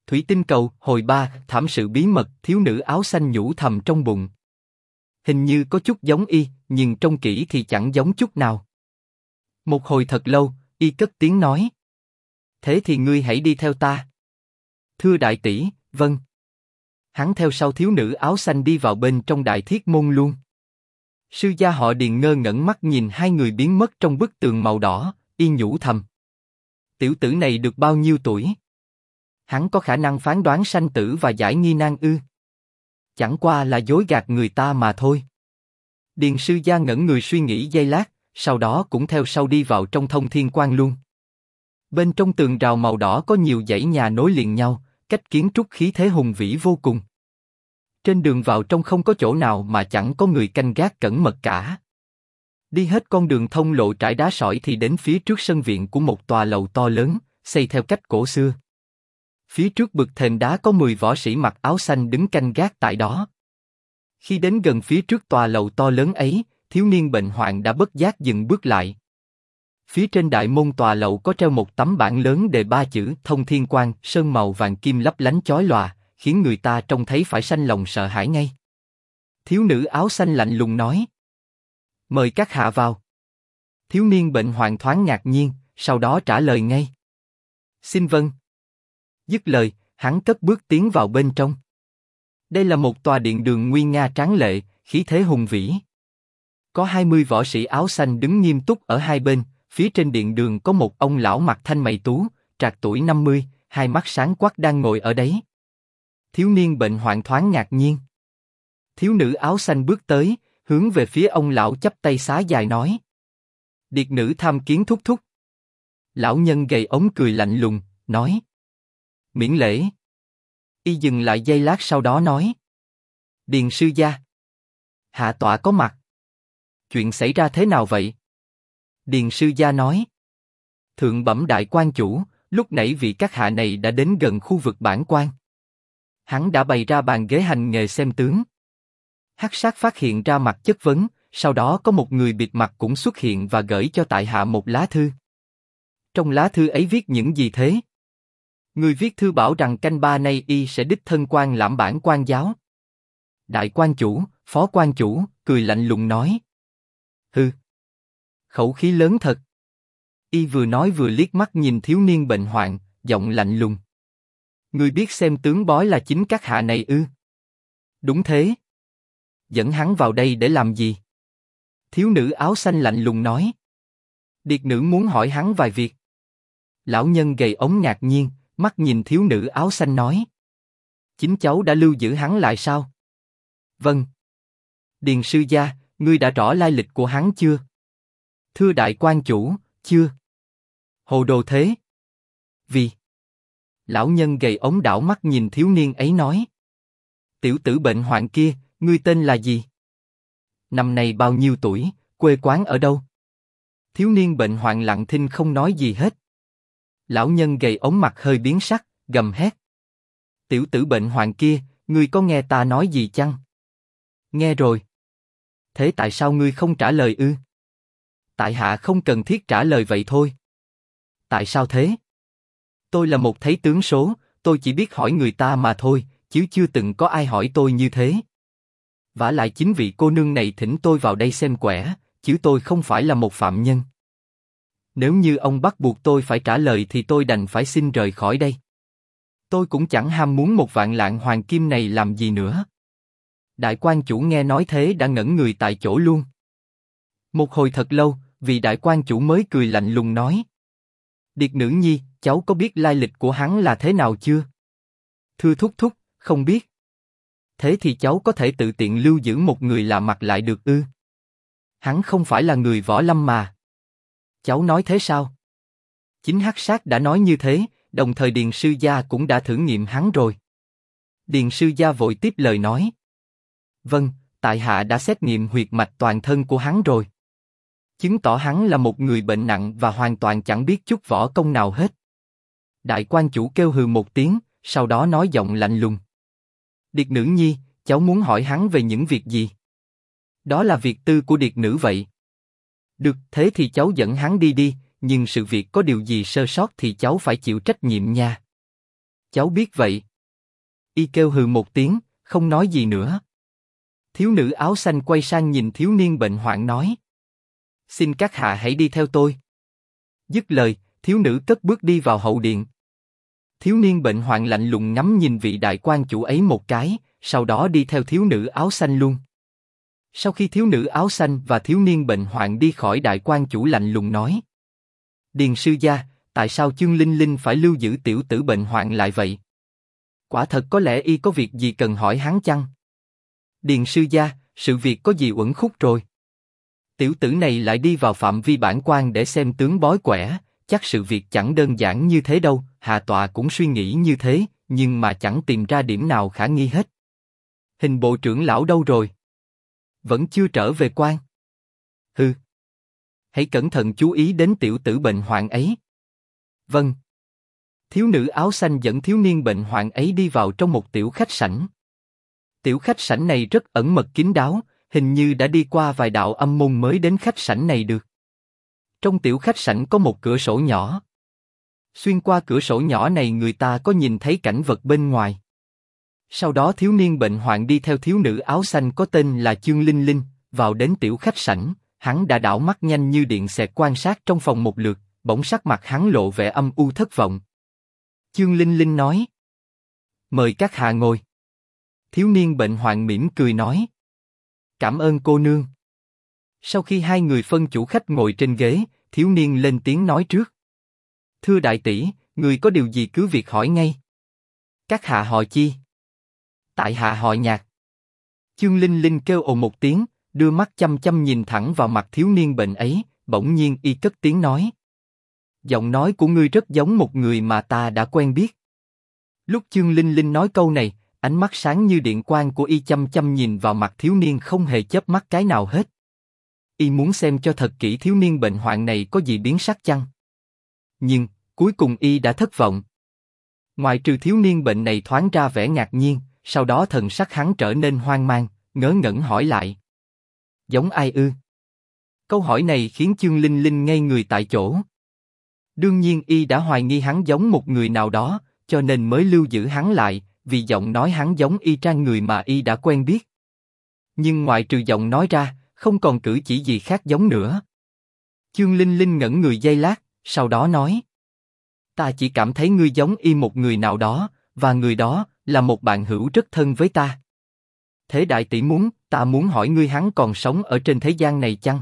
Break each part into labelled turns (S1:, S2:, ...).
S1: Thủy tinh cầu, hồi 3, thảm sự bí mật, thiếu nữ áo xanh nhủ thầm trong bụng. Hình như có chút giống y, nhưng trông kỹ thì chẳng giống chút nào. Một hồi thật lâu, y cất tiếng nói. Thế thì ngươi hãy đi theo ta. Thưa đại tỷ, vâng. Hắn theo sau thiếu nữ áo xanh đi vào bên trong đại thiết môn luôn. Sư gia họ Điền ngơ ngẩn mắt nhìn hai người biến mất trong bức tường màu đỏ, y nhủ thầm. Tiểu tử này được bao nhiêu tuổi? Hắn có khả năng phán đoán sanh tử và giải nghi nan ư? Chẳng qua là dối gạt người ta mà thôi. Điền sư gia ngẩn người suy nghĩ giây lát, sau đó cũng theo sau đi vào trong thông thiên quan luôn. Bên trong tường rào màu đỏ có nhiều dãy nhà nối liền nhau, cách kiến trúc khí thế hùng vĩ vô cùng. Trên đường vào trong không có chỗ nào mà chẳng có người canh gác cẩn mật cả. Đi hết con đường thông lộ trải đá sỏi thì đến phía trước sân viện của một tòa lầu to lớn, xây theo cách cổ xưa. Phía trước bực thềm đá có 10 võ sĩ mặc áo xanh đứng canh gác tại đó. Khi đến gần phía trước tòa lầu to lớn ấy, thiếu niên bệnh hoạn đã bất giác dừng bước lại. Phía trên đại môn tòa lầu có treo một tấm bảng lớn đề 3 chữ Thông Thiên Quan, sơn màu vàng kim lấp lánh chói lòa, khiến người ta trông thấy phải sanh lòng sợ hãi ngay. Thiếu nữ áo xanh lạnh lùng nói. Mời các hạ vào. Thiếu niên bệnh hoạn thoáng ngạc nhiên, sau đó trả lời ngay. Xin vâng. Dứt lời, hắn cất bước tiến vào bên trong. Đây là một tòa điện đường nguy nga tráng lệ, khí thế hùng vĩ. Có 20 võ sĩ áo xanh đứng nghiêm túc ở hai bên, phía trên điện đường có một ông lão mặt thanh mày tú, trạc tuổi 50, hai mắt sáng quắc đang ngồi ở đấy. Thiếu niên bệnh hoạn thoáng ngạc nhiên. Thiếu nữ áo xanh bước tới, hướng về phía ông lão chắp tay xá dài nói. Điệt nữ tham kiến thúc thúc. Lão nhân gầy ống cười lạnh lùng, nói. Miễn lễ. Y dừng lại giây lát sau đó nói. Điền sư gia. Hạ tọa có mặt. Chuyện xảy ra thế nào vậy? Điền sư gia nói. Thượng bẩm đại quan chủ, lúc nãy vị các hạ này đã đến gần khu vực bản quan. Hắn đã bày ra bàn ghế hành nghề xem tướng. Hắc sát phát hiện ra mặt chất vấn, sau đó có một người bịt mặt cũng xuất hiện và gửi cho tại hạ một lá thư. Trong lá thư ấy viết những gì thế? Người viết thư bảo rằng canh ba nay y sẽ đích thân quan lãm bản quan giáo. Đại quan chủ, phó quan chủ, cười lạnh lùng nói. Hừ. Khẩu khí lớn thật. Y vừa nói vừa liếc mắt nhìn thiếu niên bệnh hoạn, giọng lạnh lùng. Người biết xem tướng bói là chính các hạ này ư? Đúng thế. Dẫn hắn vào đây để làm gì? Thiếu nữ áo xanh lạnh lùng nói. Điệt nữ muốn hỏi hắn vài việc. Lão nhân gầy ống ngạc nhiên, mắt nhìn thiếu nữ áo xanh nói. Chính cháu đã lưu giữ hắn lại sao? Vâng. Điền sư gia, ngươi đã rõ lai lịch của hắn chưa? Thưa đại quan chủ, chưa. Hồ đồ thế. Vì. Lão nhân gầy ống đảo mắt nhìn thiếu niên ấy nói. Tiểu tử bệnh hoạn kia, ngươi tên là gì? Năm nay bao nhiêu tuổi, quê quán ở đâu? Thiếu niên bệnh hoạn lặng thinh không nói gì hết. Lão nhân gầy ống mặt hơi biến sắc, gầm hét. Tiểu tử bệnh hoạn kia, ngươi có nghe ta nói gì chăng? Nghe rồi. Thế tại sao ngươi không trả lời ư? Tại hạ không cần thiết trả lời vậy thôi. Tại sao thế? Tôi là một thấy tướng số, tôi chỉ biết hỏi người ta mà thôi, chứ chưa từng có ai hỏi tôi như thế. Vả lại chính vị cô nương này thỉnh tôi vào đây xem quẻ, chứ tôi không phải là một phạm nhân. Nếu như ông bắt buộc tôi phải trả lời thì tôi đành phải xin rời khỏi đây. Tôi cũng chẳng ham muốn một vạn lạng hoàng kim này làm gì nữa. Đại quan chủ nghe nói thế đã ngẩn người tại chỗ luôn. Một hồi thật lâu, vị đại quan chủ mới cười lạnh lùng nói. Điệt nữ nhi, cháu có biết lai lịch của hắn là thế nào chưa? Thưa thúc thúc, không biết. Thế thì cháu có thể tự tiện lưu giữ một người lạ mặt lại được ư? Hắn không phải là người võ lâm mà. Cháu nói thế sao? Chính Hắc Sát đã nói như thế, đồng thời Điền sư gia cũng đã thử nghiệm hắn rồi. Điền sư gia vội tiếp lời nói. Vâng, tại hạ đã xét nghiệm huyệt mạch toàn thân của hắn rồi. Chứng tỏ hắn là một người bệnh nặng và hoàn toàn chẳng biết chút võ công nào hết. Đại quan chủ kêu hừ một tiếng, sau đó nói giọng lạnh lùng. Điệt nữ nhi, cháu muốn hỏi hắn về những việc gì? Đó là việc tư của điệt nữ vậy. Được, thế thì cháu dẫn hắn đi đi, nhưng sự việc có điều gì sơ sót thì cháu phải chịu trách nhiệm nha. Cháu biết vậy. Y kêu hừ một tiếng, không nói gì nữa. Thiếu nữ áo xanh quay sang nhìn thiếu niên bệnh hoạn nói. Xin các hạ hãy đi theo tôi. Dứt lời, thiếu nữ cất bước đi vào hậu điện. Thiếu niên bệnh hoạn lạnh lùng ngắm nhìn vị đại quan chủ ấy một cái, sau đó đi theo thiếu nữ áo xanh luôn. Sau khi thiếu nữ áo xanh và thiếu niên bệnh hoạn đi khỏi, đại quan chủ lạnh lùng nói. Điền sư gia, tại sao Chương Linh Linh phải lưu giữ tiểu tử bệnh hoạn lại vậy? Quả thật có lẽ y có việc gì cần hỏi hắn chăng? Điền sư gia, sự việc có gì uẩn khúc rồi? Tiểu tử này lại đi vào phạm vi bản quan để xem tướng bói quẻ, chắc sự việc chẳng đơn giản như thế đâu. Hạ tọa cũng suy nghĩ như thế, nhưng mà chẳng tìm ra điểm nào khả nghi hết. Hình bộ trưởng lão đâu rồi? Vẫn chưa trở về quan. Hừ. Hãy cẩn thận chú ý đến tiểu tử bệnh hoạn ấy. Vâng. Thiếu nữ áo xanh dẫn thiếu niên bệnh hoạn ấy đi vào trong một tiểu khách sảnh. Tiểu khách sảnh này rất ẩn mật kín đáo, hình như đã đi qua vài đạo âm môn mới đến khách sảnh này được. Trong tiểu khách sảnh có một cửa sổ nhỏ. Xuyên qua cửa sổ nhỏ này người ta có nhìn thấy cảnh vật bên ngoài. Sau đó thiếu niên bệnh hoạn đi theo thiếu nữ áo xanh có tên là Chương Linh Linh, vào đến tiểu khách sảnh, hắn đã đảo mắt nhanh như điện xẹt quan sát trong phòng một lượt, bỗng sắc mặt hắn lộ vẻ âm u thất vọng. Chương Linh Linh nói. Mời các hạ ngồi. Thiếu niên bệnh hoạn mỉm cười nói. Cảm ơn cô nương. Sau khi hai người phân chủ khách ngồi trên ghế, thiếu niên lên tiếng nói trước. Thưa đại tỷ, người có điều gì cứ việc hỏi ngay. Các hạ họ chi? Tại hạ họ Nhạc. Chương Linh Linh kêu ồ một tiếng, đưa mắt chăm chăm nhìn thẳng vào mặt thiếu niên bệnh ấy, bỗng nhiên y cất tiếng nói. Giọng nói của ngươi rất giống một người mà ta đã quen biết. Lúc Chương Linh Linh nói câu này, ánh mắt sáng như điện quang của y chăm chăm nhìn vào mặt thiếu niên không hề chớp mắt cái nào hết. Y muốn xem cho thật kỹ thiếu niên bệnh hoạn này có gì biến sắc chăng? Nhưng, cuối cùng y đã thất vọng. Ngoài trừ thiếu niên bệnh này thoáng ra vẻ ngạc nhiên, sau đó thần sắc hắn trở nên hoang mang, ngớ ngẩn hỏi lại. Giống ai ư? Câu hỏi này khiến Chương Linh Linh ngây người tại chỗ. Đương nhiên y đã hoài nghi hắn giống một người nào đó, cho nên mới lưu giữ hắn lại, vì giọng nói hắn giống y chang người mà y đã quen biết. Nhưng ngoại trừ giọng nói ra, không còn cử chỉ gì khác giống nữa. Chương Linh Linh ngẩn người giây lát, sau đó nói. Ta chỉ cảm thấy ngươi giống y một người nào đó, và người đó là một bạn hữu rất thân với ta. Thế đại tỷ ta muốn hỏi ngươi hắn còn sống ở trên thế gian này chăng?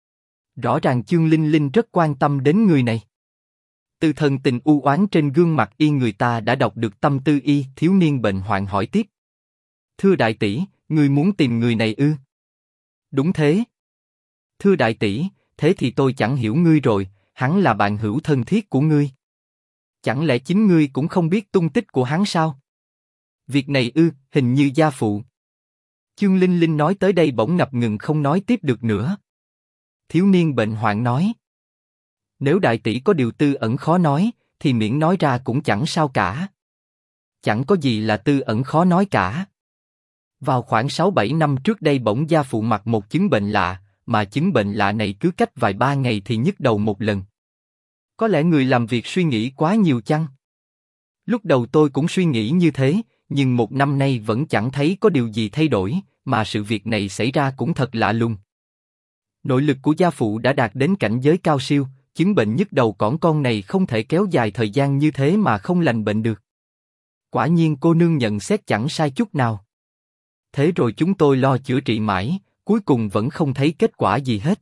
S1: Rõ ràng Chương Linh Linh rất quan tâm đến người này. Từ thần tình u oán trên gương mặt y người ta đã đọc được tâm tư y. Thiếu niên bệnh hoạn hỏi tiếp. Thưa đại tỷ, ngươi muốn tìm người này ư? Đúng thế. Thưa đại tỷ, thế thì tôi chẳng hiểu ngươi rồi, hắn là bạn hữu thân thiết của ngươi. Chẳng lẽ chính ngươi cũng không biết tung tích của hắn sao? Việc này ư, hình như gia phụ. Chương Linh Linh nói tới đây bỗng ngập ngừng không nói tiếp được nữa. Thiếu niên bệnh hoạn nói. Nếu đại tỷ có điều tư ẩn khó nói, thì miễn nói ra cũng chẳng sao cả. Chẳng có gì là tư ẩn khó nói cả. Vào khoảng 6-7 năm trước đây bỗng gia phụ mắc một chứng bệnh lạ, mà chứng bệnh lạ này cứ cách vài ba ngày thì nhức đầu một lần. Có lẽ người làm việc suy nghĩ quá nhiều chăng? Lúc đầu tôi cũng suy nghĩ như thế, nhưng một năm nay vẫn chẳng thấy có điều gì thay đổi, mà sự việc này xảy ra cũng thật lạ lùng. Nội lực của gia phụ đã đạt đến cảnh giới cao siêu, chứng bệnh nhức đầu cỏn con này không thể kéo dài thời gian như thế mà không lành bệnh được. Quả nhiên cô nương nhận xét chẳng sai chút nào. Thế rồi chúng tôi lo chữa trị mãi, cuối cùng vẫn không thấy kết quả gì hết.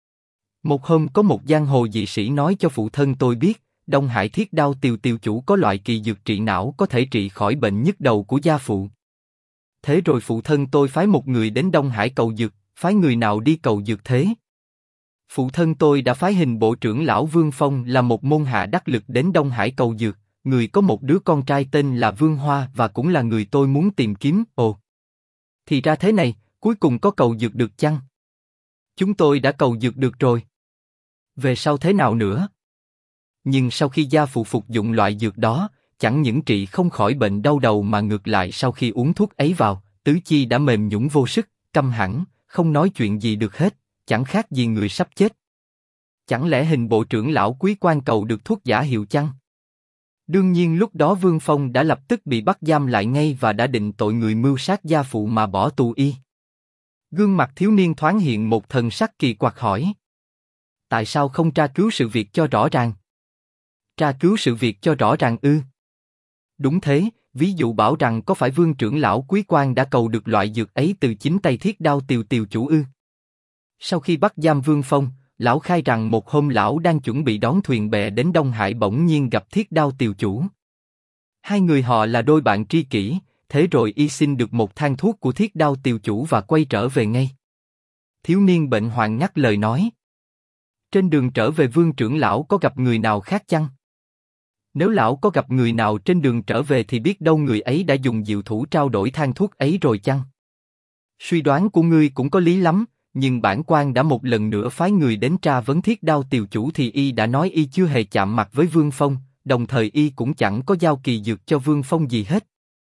S1: Một hôm có một giang hồ dị sĩ nói cho phụ thân tôi biết, Đông Hải Thiết Đao Tiều Tiều chủ có loại kỳ dược trị não có thể trị khỏi bệnh nhức đầu của gia phụ. Thế rồi phụ thân tôi phái một người đến Đông Hải cầu dược, phái người nào đi cầu dược thế? Phụ thân tôi đã phái hình bộ trưởng lão Vương Phong là một môn hạ đắc lực đến Đông Hải cầu dược, người có một đứa con trai tên là Vương Hoa và cũng là người tôi muốn tìm kiếm. Ồ, thì ra thế này, cuối cùng có cầu dược được chăng? Chúng tôi đã cầu dược được rồi. Về sau thế nào nữa? Nhưng sau khi gia phụ phục dụng loại dược đó, chẳng những trị không khỏi bệnh đau đầu mà ngược lại sau khi uống thuốc ấy vào, tứ chi đã mềm nhũn vô sức, câm hẳn, không nói chuyện gì được hết, chẳng khác gì người sắp chết. Chẳng lẽ hình bộ trưởng lão Quý Quan cầu được thuốc giả hiệu chăng? Đương nhiên lúc đó Vương Phong đã lập tức bị bắt giam lại ngay và đã định tội người mưu sát gia phụ mà bỏ tù y. Gương mặt thiếu niên thoáng hiện một thần sắc kỳ quặc hỏi. Tại sao không tra cứu sự việc cho rõ ràng? Tra cứu sự việc cho rõ ràng ư? Đúng thế, ví dụ bảo rằng có phải Vương trưởng lão Quý Quan đã cầu được loại dược ấy từ chính tay Thiết Đao Tiều Tiều chủ ư? Sau khi bắt giam Vương Phong, lão khai rằng một hôm lão đang chuẩn bị đón thuyền bè đến Đông Hải bỗng nhiên gặp Thiết Đao Tiều chủ. Hai người họ là đôi bạn tri kỷ, thế rồi y xin được một thang thuốc của Thiết Đao Tiều chủ và quay trở về ngay. Thiếu niên bệnh hoạn ngắt lời nói. Trên đường trở về Vương trưởng lão có gặp người nào khác chăng? Nếu lão có gặp người nào trên đường trở về thì biết đâu người ấy đã dùng diệu thủ trao đổi thang thuốc ấy rồi chăng? Suy đoán của ngươi cũng có lý lắm, nhưng bản quan đã một lần nữa phái người đến tra vấn Thiết Đao Tiều chủ thì y đã nói y chưa hề chạm mặt với Vương Phong, đồng thời y cũng chẳng có giao kỳ dược cho Vương Phong gì hết.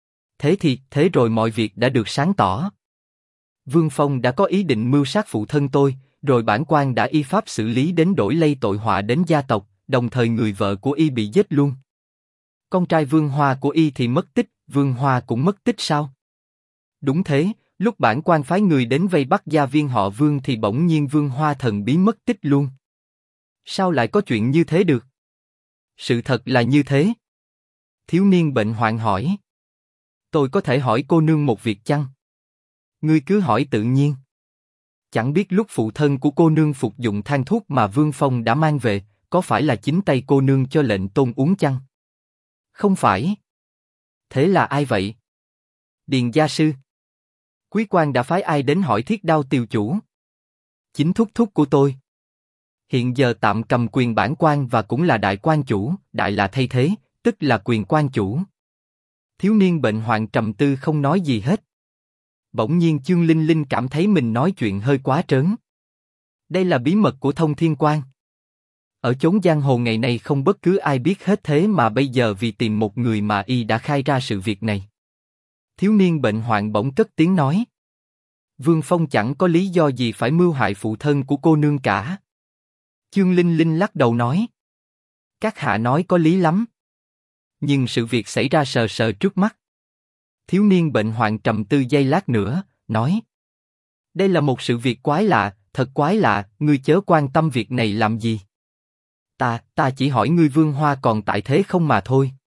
S1: Thế rồi mọi việc đã được sáng tỏ. Vương Phong đã có ý định mưu sát phụ thân tôi, rồi bản quan đã y pháp xử lý đến đổi lây tội họa đến gia tộc, đồng thời người vợ của y bị giết luôn. Con trai Vương Hoa của y thì mất tích, Vương Hoa cũng mất tích sao? Đúng thế, lúc bản quan phái người đến vây bắt gia viên họ Vương thì bỗng nhiên Vương Hoa thần bí mất tích luôn. Sao lại có chuyện như thế được? Sự thật là như thế. Thiếu niên bệnh hoạn hỏi. Tôi có thể hỏi cô nương một việc chăng? Ngươi cứ hỏi tự nhiên. Chẳng biết lúc phụ thân của cô nương phục dụng thang thuốc mà Vương Phong đã mang về, có phải là chính tay cô nương cho lệnh tôn uống chăng? Không phải. Thế là ai vậy? Điền gia sư. Quý quan đã phái ai đến hỏi Thiết Đao Tiều chủ? Chính thúc thúc của tôi. Hiện giờ tạm cầm quyền bản quan và cũng là đại quan chủ, đại là thay thế, tức là quyền quan chủ. Thiếu niên bệnh hoạn trầm tư không nói gì hết. Bỗng nhiên Chương Linh Linh cảm thấy mình nói chuyện hơi quá trớn. Đây là bí mật của Thông Thiên Quan. Ở chốn giang hồ ngày nay không bất cứ ai biết hết thế mà bây giờ vì tìm một người mà y đã khai ra sự việc này. Thiếu niên bệnh hoạn bỗng cất tiếng nói. Vương Phong chẳng có lý do gì phải mưu hại phụ thân của cô nương cả. Chương Linh Linh lắc đầu nói. Các hạ nói có lý lắm. Nhưng sự việc xảy ra sờ sờ trước mắt. Thiếu niên bệnh hoạn trầm tư giây lát nữa, nói. Đây là một sự việc quái lạ, thật quái lạ, ngươi chớ quan tâm việc này làm gì. Ta chỉ hỏi ngươi Vương Hoa còn tại thế không mà thôi.